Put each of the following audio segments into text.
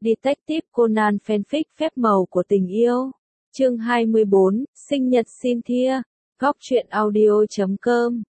Detective Conan fanfic phép màu của tình yêu. Chương 24, sinh nhật Cynthia. Góc truyện audio.com.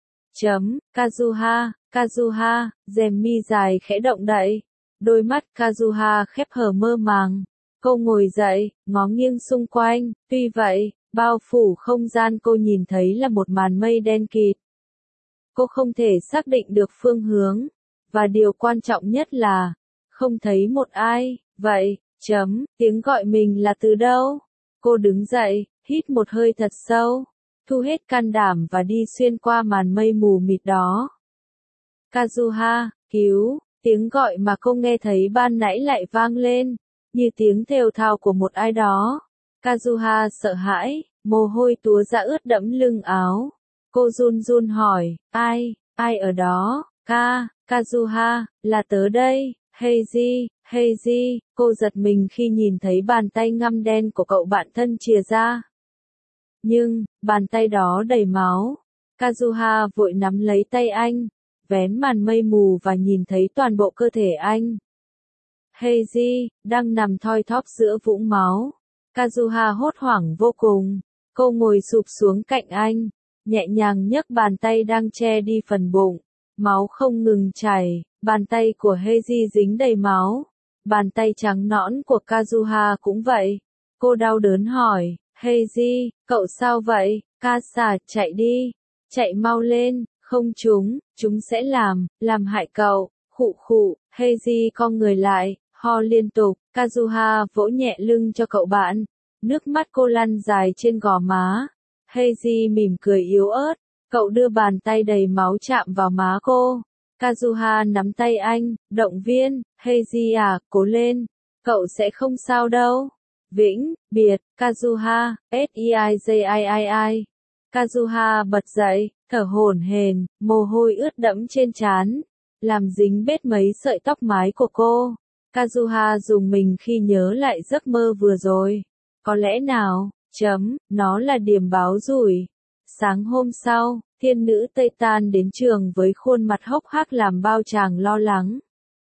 Kazuha, rèm mi dài khẽ động đậy. Đôi mắt Kazuha khép hờ mơ màng. Cô ngồi dậy, ngó nghiêng xung quanh, tuy vậy, bao phủ không gian cô nhìn thấy là một màn mây đen kịt. Cô không thể xác định được phương hướng, và điều quan trọng nhất là, không thấy một ai, vậy, tiếng gọi mình là từ đâu? Cô đứng dậy, hít một hơi thật sâu, thu hết can đảm và đi xuyên qua màn mây mù mịt đó. Kazuha, cứu, tiếng gọi mà cô nghe thấy ban nãy lại vang lên, như tiếng thều thào của một ai đó. Kazuha sợ hãi, mồ hôi túa ra ướt đẫm lưng áo. Cô run run hỏi, ai ở đó? Kazuha, là tớ đây, Heiji, cô giật mình khi nhìn thấy bàn tay ngăm đen của cậu bạn thân chìa ra. Nhưng, bàn tay đó đầy máu. Kazuha vội nắm lấy tay anh, vén màn mây mù và nhìn thấy toàn bộ cơ thể anh. Heiji, đang nằm thoi thóp giữa vũng máu. Kazuha hốt hoảng vô cùng. Cô ngồi sụp xuống cạnh anh, nhẹ nhàng nhấc bàn tay đang che đi phần bụng. Máu không ngừng chảy, bàn tay của Heiji dính đầy máu. Bàn tay trắng nõn của Kazuha cũng vậy. Cô đau đớn hỏi, Heiji, cậu sao vậy? Kasa, chạy đi, chạy mau lên, không chúng sẽ làm hại cậu. Khụ, Heiji cong người lại, ho liên tục. Kazuha vỗ nhẹ lưng cho cậu bạn. Nước mắt cô lăn dài trên gò má. Heiji mỉm cười yếu ớt. Cậu đưa bàn tay đầy máu chạm vào má cô. Kazuha nắm tay anh, động viên, Heiji à, cố lên. Cậu sẽ không sao đâu. Vĩnh, biệt, Kazuha, Seijii. Kazuha bật dậy, thở hổn hển, mồ hôi ướt đẫm trên trán, làm dính bết mấy sợi tóc mái của cô. Kazuha rùng mình khi nhớ lại giấc mơ vừa rồi. Có lẽ nào, nó là điểm báo rủi. Sáng hôm sau, thiên nữ Tây Tan đến trường với khuôn mặt hốc hác làm bao chàng lo lắng.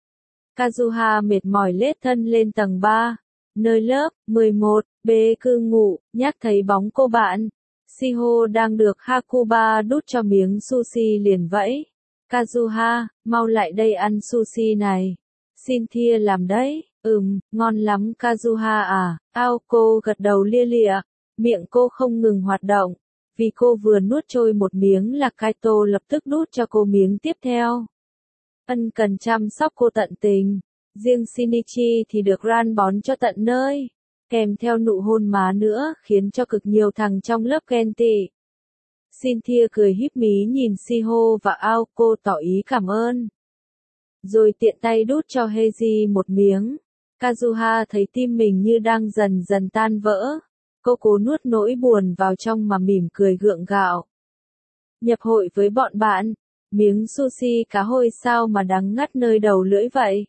Kazuha mệt mỏi lết thân lên tầng 3, nơi lớp 11, B cư ngụ, nhắc thấy bóng cô bạn. Shiho đang được Hakuba đút cho miếng sushi liền vẫy. Kazuha, mau lại đây ăn sushi này. Cynthia làm đấy, ngon lắm Kazuha à. Aoko gật đầu lia lịa, miệng cô không ngừng hoạt động. Vì cô vừa nuốt trôi một miếng là Kaito lập tức đút cho cô miếng tiếp theo. Ân cần chăm sóc cô tận tình. Riêng Shinichi thì được Ran bón cho tận nơi, kèm theo nụ hôn má nữa khiến cho cực nhiều thằng trong lớp ghen tị. Cynthia cười híp mí nhìn Shiho và Aoko tỏ ý cảm ơn. Rồi tiện tay đút cho Heiji một miếng. Kazuha thấy tim mình như đang dần dần tan vỡ. Cô cố nuốt nỗi buồn vào trong mà mỉm cười gượng gạo. Nhập hội với bọn bạn, miếng sushi cá hồi sao mà đắng ngắt nơi đầu lưỡi vậy?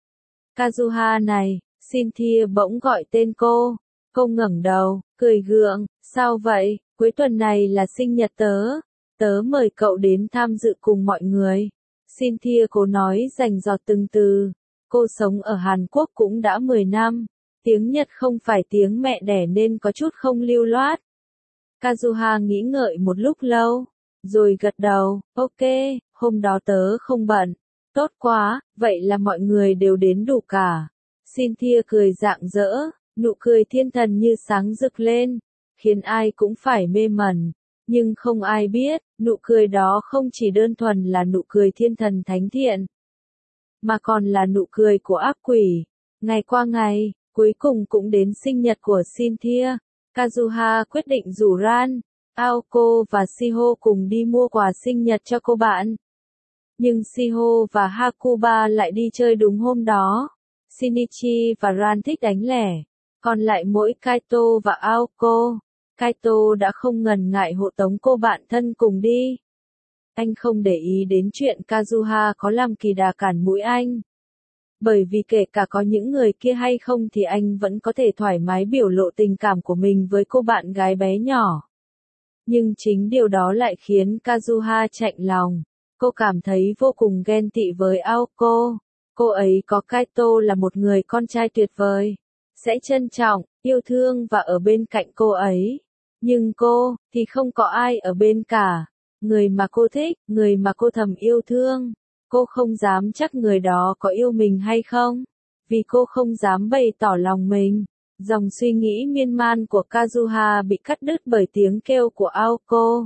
Kazuha này, Cynthia bỗng gọi tên cô. Cô ngẩng đầu, cười gượng, sao vậy? Cuối tuần này là sinh nhật tớ mời cậu đến tham dự cùng mọi người. Cynthia cố nói rành rọt từng từ. Cô sống ở Hàn Quốc cũng đã 10 năm. Tiếng Nhật không phải tiếng mẹ đẻ nên có chút không lưu loát. Kazuha nghĩ ngợi một lúc lâu, rồi gật đầu, ok, hôm đó tớ không bận. Tốt quá, vậy là mọi người đều đến đủ cả. Cynthia cười rạng rỡ, nụ cười thiên thần như sáng rực lên, khiến ai cũng phải mê mẩn. Nhưng không ai biết, nụ cười đó không chỉ đơn thuần là nụ cười thiên thần thánh thiện, mà còn là nụ cười của ác quỷ. Ngày qua ngày, cuối cùng cũng đến sinh nhật của Cynthia. Kazuha quyết định rủ Ran, Aoko và Shiho cùng đi mua quà sinh nhật cho cô bạn. Nhưng Shiho và Hakuba lại đi chơi đúng hôm đó. Shinichi và Ran thích đánh lẻ, còn lại mỗi Kaito và Aoko. Kaito đã không ngần ngại hộ tống cô bạn thân cùng đi. Anh không để ý đến chuyện Kazuha có làm kỳ đà cản mũi anh. Bởi vì kể cả có những người kia hay không thì anh vẫn có thể thoải mái biểu lộ tình cảm của mình với cô bạn gái bé nhỏ. Nhưng chính điều đó lại khiến Kazuha chạnh lòng. Cô cảm thấy vô cùng ghen tị với Aoko. Cô ấy có Kaito là một người con trai tuyệt vời, sẽ trân trọng, yêu thương và ở bên cạnh cô ấy. Nhưng cô, thì không có ai ở bên cả. Người mà cô thích, người mà cô thầm yêu thương. Cô không dám chắc người đó có yêu mình hay không. Vì cô không dám bày tỏ lòng mình. Dòng suy nghĩ miên man của Kazuha bị cắt đứt bởi tiếng kêu của Aoko.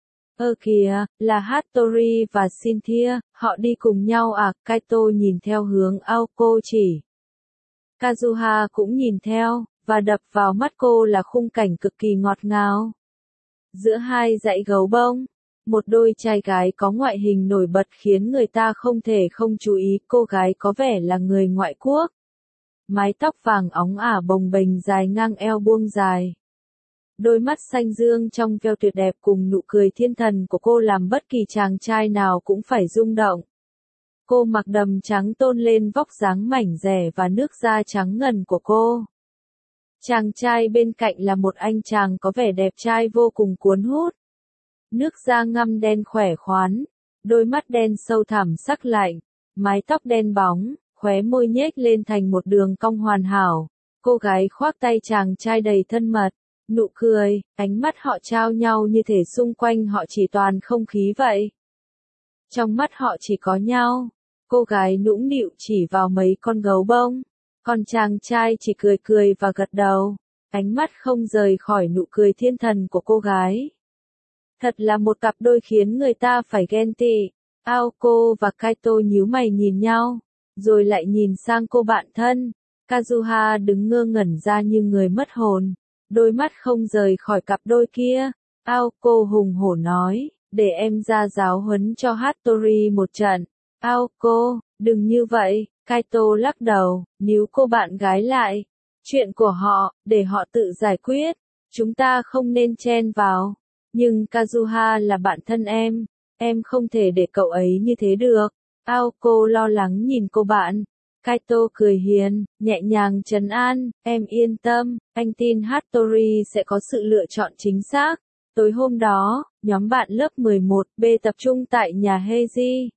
Kìa, là Hattori và Cynthia, họ đi cùng nhau à? Kaito nhìn theo hướng Aoko chỉ. Kazuha cũng nhìn theo, và đập vào mắt cô là khung cảnh cực kỳ ngọt ngào. Giữa hai dãy gấu bông, một đôi trai gái có ngoại hình nổi bật khiến người ta không thể không chú ý. Cô gái có vẻ là người ngoại quốc. Mái tóc vàng óng ả bồng bềnh dài ngang eo buông dài. Đôi mắt xanh dương trong veo tuyệt đẹp cùng nụ cười thiên thần của cô làm bất kỳ chàng trai nào cũng phải rung động. Cô mặc đầm trắng tôn lên vóc dáng mảnh dẻ và nước da trắng ngần của cô. Chàng trai bên cạnh là một anh chàng có vẻ đẹp trai vô cùng cuốn hút. Nước da ngăm đen khỏe khoắn, đôi mắt đen sâu thẳm sắc lạnh, mái tóc đen bóng, khóe môi nhếch lên thành một đường cong hoàn hảo. Cô gái khoác tay chàng trai đầy thân mật, nụ cười, ánh mắt họ trao nhau như thể xung quanh họ chỉ toàn không khí vậy. Trong mắt họ chỉ có nhau. Cô gái nũng nịu chỉ vào mấy con gấu bông, còn chàng trai chỉ cười cười và gật đầu, ánh mắt không rời khỏi nụ cười thiên thần của cô gái. Thật là một cặp đôi khiến người ta phải ghen tị. Aoko và Kaito nhíu mày nhìn nhau, rồi lại nhìn sang cô bạn thân. Kazuha đứng ngơ ngẩn ra như người mất hồn, đôi mắt không rời khỏi cặp đôi kia. Aoko hùng hổ nói, để em ra giáo huấn cho Hattori một trận. Aoko, đừng như vậy, Kaito lắc đầu, níu cô bạn gái lại. Chuyện của họ, để họ tự giải quyết, chúng ta không nên chen vào. Nhưng Kazuha là bạn thân em không thể để cậu ấy như thế được. Aoko lo lắng nhìn cô bạn. Kaito cười hiền, nhẹ nhàng trấn an, em yên tâm, anh tin Hattori sẽ có sự lựa chọn chính xác. Tối hôm đó, nhóm bạn lớp 11B tập trung tại nhà Heiji.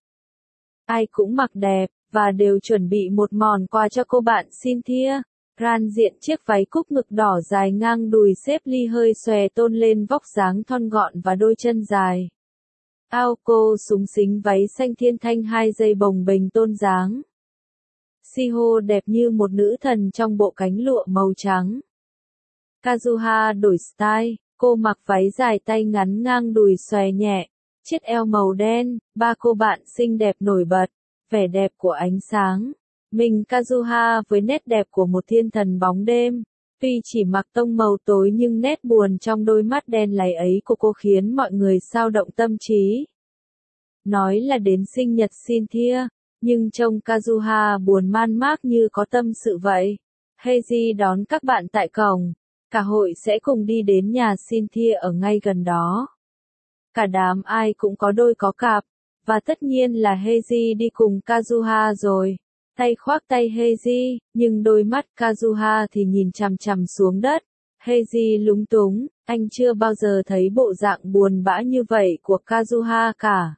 Ai cũng mặc đẹp, và đều chuẩn bị một món quà cho cô bạn Cynthia. Ran diện chiếc váy cúc ngực đỏ dài ngang đùi xếp ly hơi xòe tôn lên vóc dáng thon gọn và đôi chân dài. Aoko súng xính váy xanh thiên thanh 2 dây bồng bềnh tôn dáng. Shiho đẹp như một nữ thần trong bộ cánh lụa màu trắng. Kazuha đổi style, cô mặc váy dài tay ngắn ngang đùi xòe nhẹ, chiếc eo màu đen, ba cô bạn xinh đẹp nổi bật, vẻ đẹp của ánh sáng. Mình Kazuha với nét đẹp của một thiên thần bóng đêm, tuy chỉ mặc tông màu tối nhưng nét buồn trong đôi mắt đen láy ấy của cô khiến mọi người xao động tâm trí. Nói là đến sinh nhật Cynthia, nhưng trông Kazuha buồn man mác như có tâm sự vậy. Heiji đón các bạn tại cổng, cả hội sẽ cùng đi đến nhà Cynthia ở ngay gần đó. Cả đám ai cũng có đôi có cặp, và tất nhiên là Heiji đi cùng Kazuha rồi. Tay khoác tay Heiji, nhưng đôi mắt Kazuha thì nhìn chằm chằm xuống đất. Heiji lúng túng, anh chưa bao giờ thấy bộ dạng buồn bã như vậy của Kazuha cả.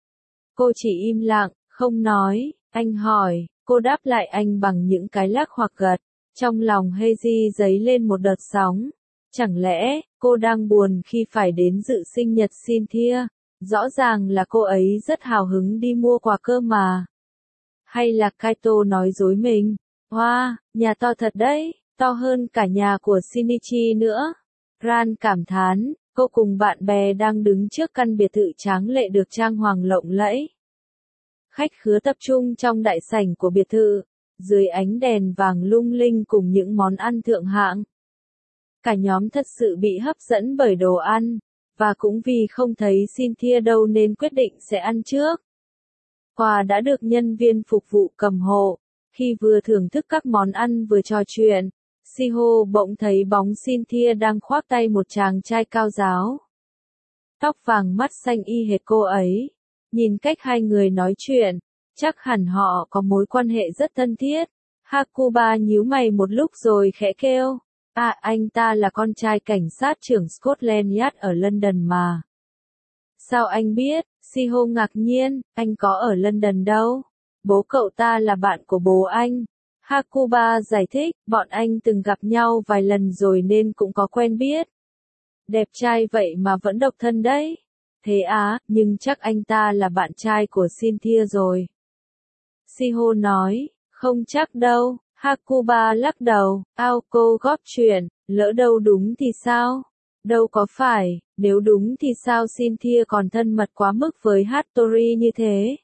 Cô chỉ im lặng, không nói. Anh hỏi, cô đáp lại anh bằng những cái lắc hoặc gật. Trong lòng Heiji dấy lên một đợt sóng. Chẳng lẽ, cô đang buồn khi phải đến dự sinh nhật Cynthia? Rõ ràng là cô ấy rất hào hứng đi mua quà cơ mà. Hay là Kaito nói dối mình? Wow, nhà to thật đấy, to hơn cả nhà của Shinichi nữa. Ran cảm thán, cô cùng bạn bè đang đứng trước căn biệt thự tráng lệ được trang hoàng lộng lẫy. Khách khứa tập trung trong đại sảnh của biệt thự, dưới ánh đèn vàng lung linh cùng những món ăn thượng hạng. Cả nhóm thật sự bị hấp dẫn bởi đồ ăn, và cũng vì không thấy Cynthia đâu nên quyết định sẽ ăn trước. Quà đã được nhân viên phục vụ cầm hộ. Khi vừa thưởng thức các món ăn vừa trò chuyện, Shiho bỗng thấy bóng Cynthia đang khoác tay một chàng trai cao ráo. Tóc vàng mắt xanh y hệt cô ấy. Nhìn cách hai người nói chuyện, chắc hẳn họ có mối quan hệ rất thân thiết. Hakuba nhíu mày một lúc rồi khẽ kêu. À, anh ta là con trai cảnh sát trưởng Scotland Yard ở London mà. Sao anh biết? Shiho ngạc nhiên, anh có ở London đâu? Bố cậu ta là bạn của bố anh. Hakuba giải thích, bọn anh từng gặp nhau vài lần rồi nên cũng có quen biết. Đẹp trai vậy mà vẫn độc thân đấy. Thế á, nhưng chắc anh ta là bạn trai của Cynthia rồi. Shiho nói, không chắc đâu. Hakuba lắc đầu, Aoko góp chuyện, lỡ đâu đúng thì sao? Đâu có phải, nếu đúng thì sao Cynthia còn thân mật quá mức với Hattori như thế?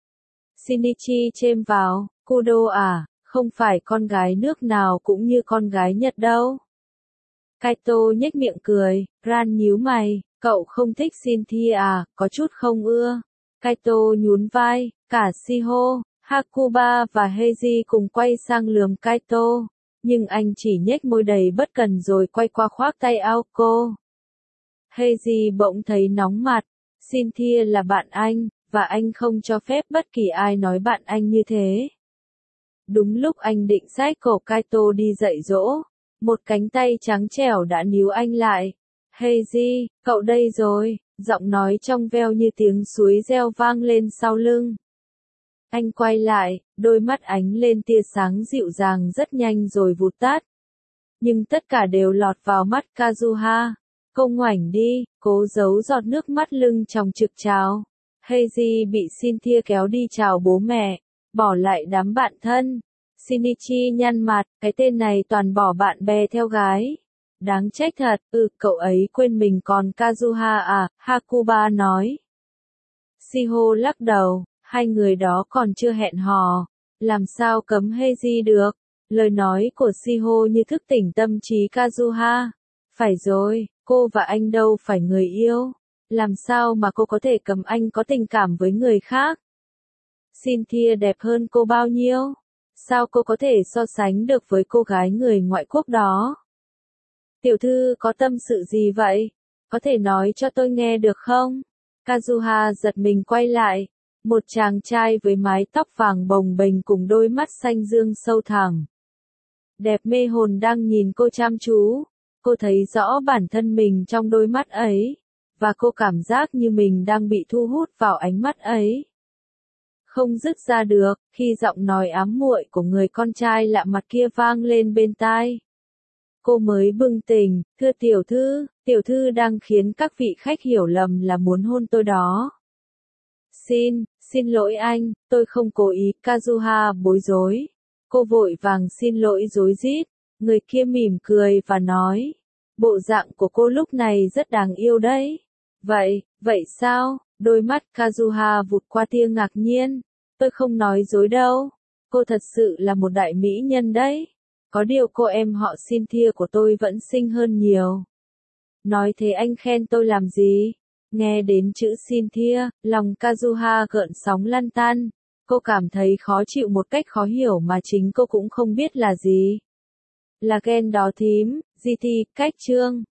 Shinichi chêm vào, Kudo à, không phải con gái nước nào cũng như con gái Nhật đâu. Kaito nhếch miệng cười, Ran nhíu mày, cậu không thích Cynthia à, có chút không ưa. Kaito nhún vai, cả Shiho, Hakuba và Heiji cùng quay sang lườm Kaito, nhưng anh chỉ nhếch môi đầy bất cần rồi quay qua khoác tay Aoko. Heiji bỗng thấy nóng mặt, Cynthia là bạn anh, và anh không cho phép bất kỳ ai nói bạn anh như thế. Đúng lúc anh định xách cổ Kaito đi dạy dỗ, một cánh tay trắng trẻo đã níu anh lại. Heiji, cậu đây rồi, giọng nói trong veo như tiếng suối reo vang lên sau lưng. Anh quay lại, đôi mắt ánh lên tia sáng dịu dàng rất nhanh rồi vụt tắt. Nhưng tất cả đều lọt vào mắt Kazuha. Cô ngoảnh đi, cố giấu giọt nước mắt lưng tròng trực trào. Heiji bị Cynthia kéo đi chào bố mẹ, bỏ lại đám bạn thân. Shinichi nhăn mặt, cái tên này toàn bỏ bạn bè theo gái. Đáng trách thật, cậu ấy quên mình còn Kazuha à, Hakuba nói. Shiho lắc đầu, hai người đó còn chưa hẹn hò, làm sao cấm Heiji được. Lời nói của Shiho như thức tỉnh tâm trí Kazuha. Phải rồi, cô và anh đâu phải người yêu. Làm sao mà cô có thể cấm anh có tình cảm với người khác? Cynthia đẹp hơn cô bao nhiêu? Sao cô có thể so sánh được với cô gái người ngoại quốc đó? Tiểu thư có tâm sự gì vậy? Có thể nói cho tôi nghe được không? Kazuha giật mình quay lại. Một chàng trai với mái tóc vàng bồng bềnh cùng đôi mắt xanh dương sâu thẳm. Đẹp mê hồn đang nhìn cô chăm chú. Cô thấy rõ bản thân mình trong đôi mắt ấy. Và cô cảm giác như mình đang bị thu hút vào ánh mắt ấy. Không dứt ra được, khi giọng nói ám muội của người con trai lạ mặt kia vang lên bên tai. Cô mới bừng tỉnh, thưa tiểu thư đang khiến các vị khách hiểu lầm là muốn hôn tôi đó. Xin lỗi anh, tôi không cố ý, Kazuha bối rối. Cô vội vàng xin lỗi rối rít, người kia mỉm cười và nói. Bộ dạng của cô lúc này rất đáng yêu đấy. Vậy sao? Đôi mắt Kazuha vụt qua tia ngạc nhiên. Tôi không nói dối đâu. Cô thật sự là một đại mỹ nhân đấy. Có điều cô em họ Cynthia của tôi vẫn xinh hơn nhiều. Nói thế anh khen tôi làm gì? Nghe đến chữ Cynthia, lòng Kazuha gợn sóng lăn tăn. Cô cảm thấy khó chịu một cách khó hiểu mà chính cô cũng không biết là gì. Là ghen đó thím, GT, cách chương.